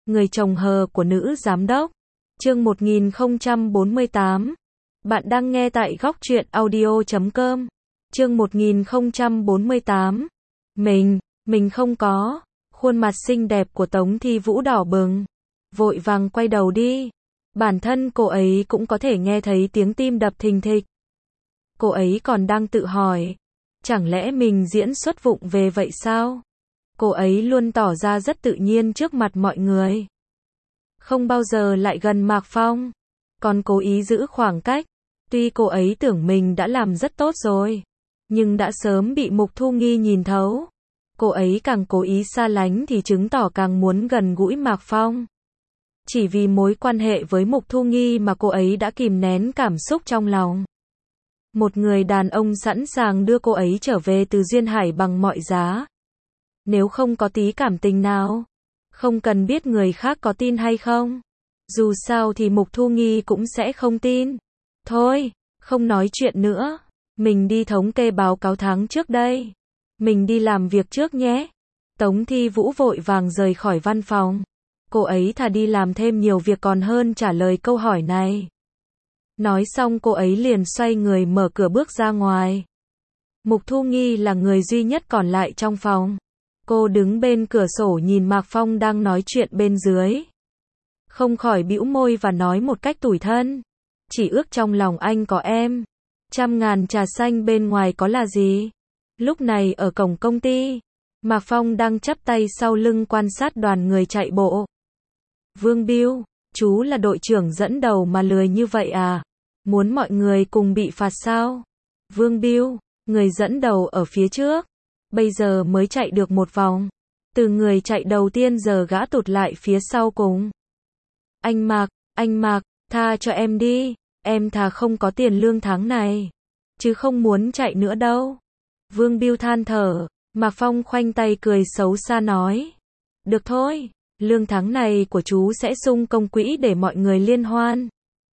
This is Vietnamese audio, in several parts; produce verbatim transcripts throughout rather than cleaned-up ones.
Người chồng hờ của nữ giám đốc. Chương một nghìn không trăm bốn mươi tám. Bạn đang nghe tại góc truyện audio chấm com. Chương một nghìn không trăm bốn mươi tám. Mình, mình không có. Khuôn mặt xinh đẹp của Tống Thi Vũ đỏ bừng, vội vàng quay đầu đi. Bản thân cô ấy cũng có thể nghe thấy tiếng tim đập thình thịch. Cô ấy còn đang tự hỏi, chẳng lẽ mình diễn xuất vụng về vậy sao? Cô ấy luôn tỏ ra rất tự nhiên trước mặt mọi người, không bao giờ lại gần Mạc Phong, còn cố ý giữ khoảng cách. Tuy cô ấy tưởng mình đã làm rất tốt rồi, nhưng đã sớm bị Mục Thu Nghi nhìn thấu. Cô ấy càng cố ý xa lánh thì chứng tỏ càng muốn gần gũi Mạc Phong. Chỉ vì mối quan hệ với Mục Thu Nghi mà cô ấy đã kìm nén cảm xúc trong lòng. Một người đàn ông sẵn sàng đưa cô ấy trở về từ Duyên Hải bằng mọi giá. Nếu không có tí cảm tình nào, không cần biết người khác có tin hay không. Dù sao thì Mục Thu Nghi cũng sẽ không tin. Thôi, không nói chuyện nữa. Mình đi thống kê báo cáo tháng trước đây. Mình đi làm việc trước nhé. Tống Thi Vũ vội vàng rời khỏi văn phòng. Cô ấy thà đi làm thêm nhiều việc còn hơn trả lời câu hỏi này. Nói xong cô ấy liền xoay người mở cửa bước ra ngoài. Mục Thu Nghi là người duy nhất còn lại trong phòng. Cô đứng bên cửa sổ nhìn Mạc Phong đang nói chuyện bên dưới. Không khỏi bĩu môi và nói một cách tủi thân. Chỉ ước trong lòng anh có em. Trăm ngàn trà xanh bên ngoài có là gì? Lúc này ở cổng công ty, Mạc Phong đang chắp tay sau lưng quan sát đoàn người chạy bộ. Vương Biêu, chú là đội trưởng dẫn đầu mà lười như vậy à? Muốn mọi người cùng bị phạt sao? Vương Biêu, người dẫn đầu ở phía trước, bây giờ mới chạy được một vòng. Từ người chạy đầu tiên giờ gã tụt lại phía sau cùng. Anh Mạc, anh Mạc, tha cho em đi, em thà không có tiền lương tháng này, chứ không muốn chạy nữa đâu. Vương Biêu than thở. Mạc Phong khoanh tay cười xấu xa nói. Được thôi, lương tháng này của chú sẽ sung công quỹ để mọi người liên hoan.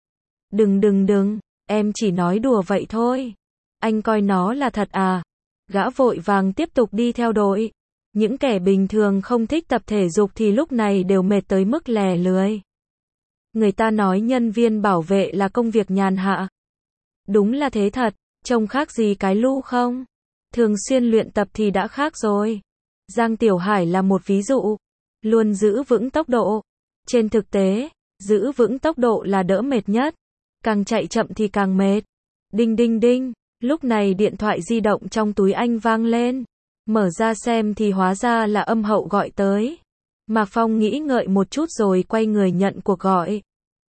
Đừng đừng đừng, em chỉ nói đùa vậy thôi. Anh coi nó là thật à? Gã vội vàng tiếp tục đi theo đội. Những kẻ bình thường không thích tập thể dục thì lúc này đều mệt tới mức lè lười. Người ta nói nhân viên bảo vệ là công việc nhàn hạ. Đúng là thế thật, trông khác gì cái lu không? Thường xuyên luyện tập thì đã khác rồi. Giang Tiểu Hải là một ví dụ. Luôn giữ vững tốc độ. Trên thực tế, giữ vững tốc độ là đỡ mệt nhất. Càng chạy chậm thì càng mệt. Đinh đinh đinh. Lúc này điện thoại di động trong túi anh vang lên. Mở ra xem thì hóa ra là Âm Hậu gọi tới. Mạc Phong nghĩ ngợi một chút rồi quay người nhận cuộc gọi.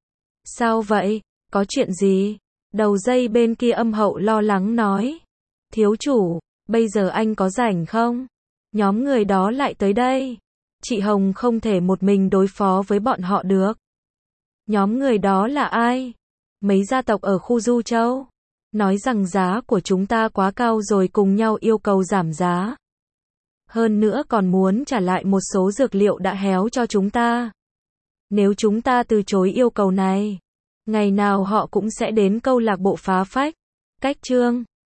Sao vậy? Có chuyện gì? Đầu dây bên kia Âm Hậu lo lắng nói. Thiếu chủ, bây giờ anh có rảnh không? Nhóm người đó lại tới đây. Chị Hồng không thể một mình đối phó với bọn họ được. Nhóm người đó là ai? Mấy gia tộc ở khu Du Châu. Nói rằng giá của chúng ta quá cao rồi cùng nhau yêu cầu giảm giá. Hơn nữa còn muốn trả lại một số dược liệu đã héo cho chúng ta. Nếu chúng ta từ chối yêu cầu này, ngày nào họ cũng sẽ đến câu lạc bộ phá phách. Cách chương